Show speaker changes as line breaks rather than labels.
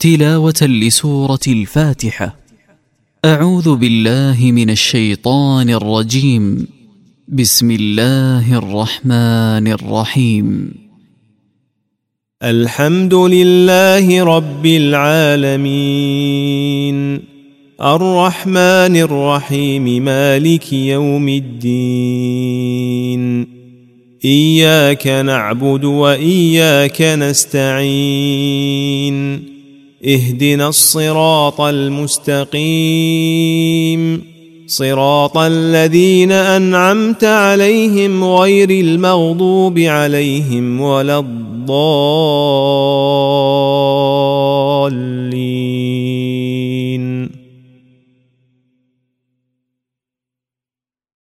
تلاوة لسورة الفاتحة. أعوذ بالله من الشيطان الرجيم. بسم الله الرحمن الرحيم.
الحمد لله رب العالمين، الرحمن الرحيم، مالك يوم الدين. إياك نعبد وإياك نستعين، اهدنا الصراط المستقيم، صراط الذين أنعمت عليهم غير المغضوب عليهم ولا الضالين.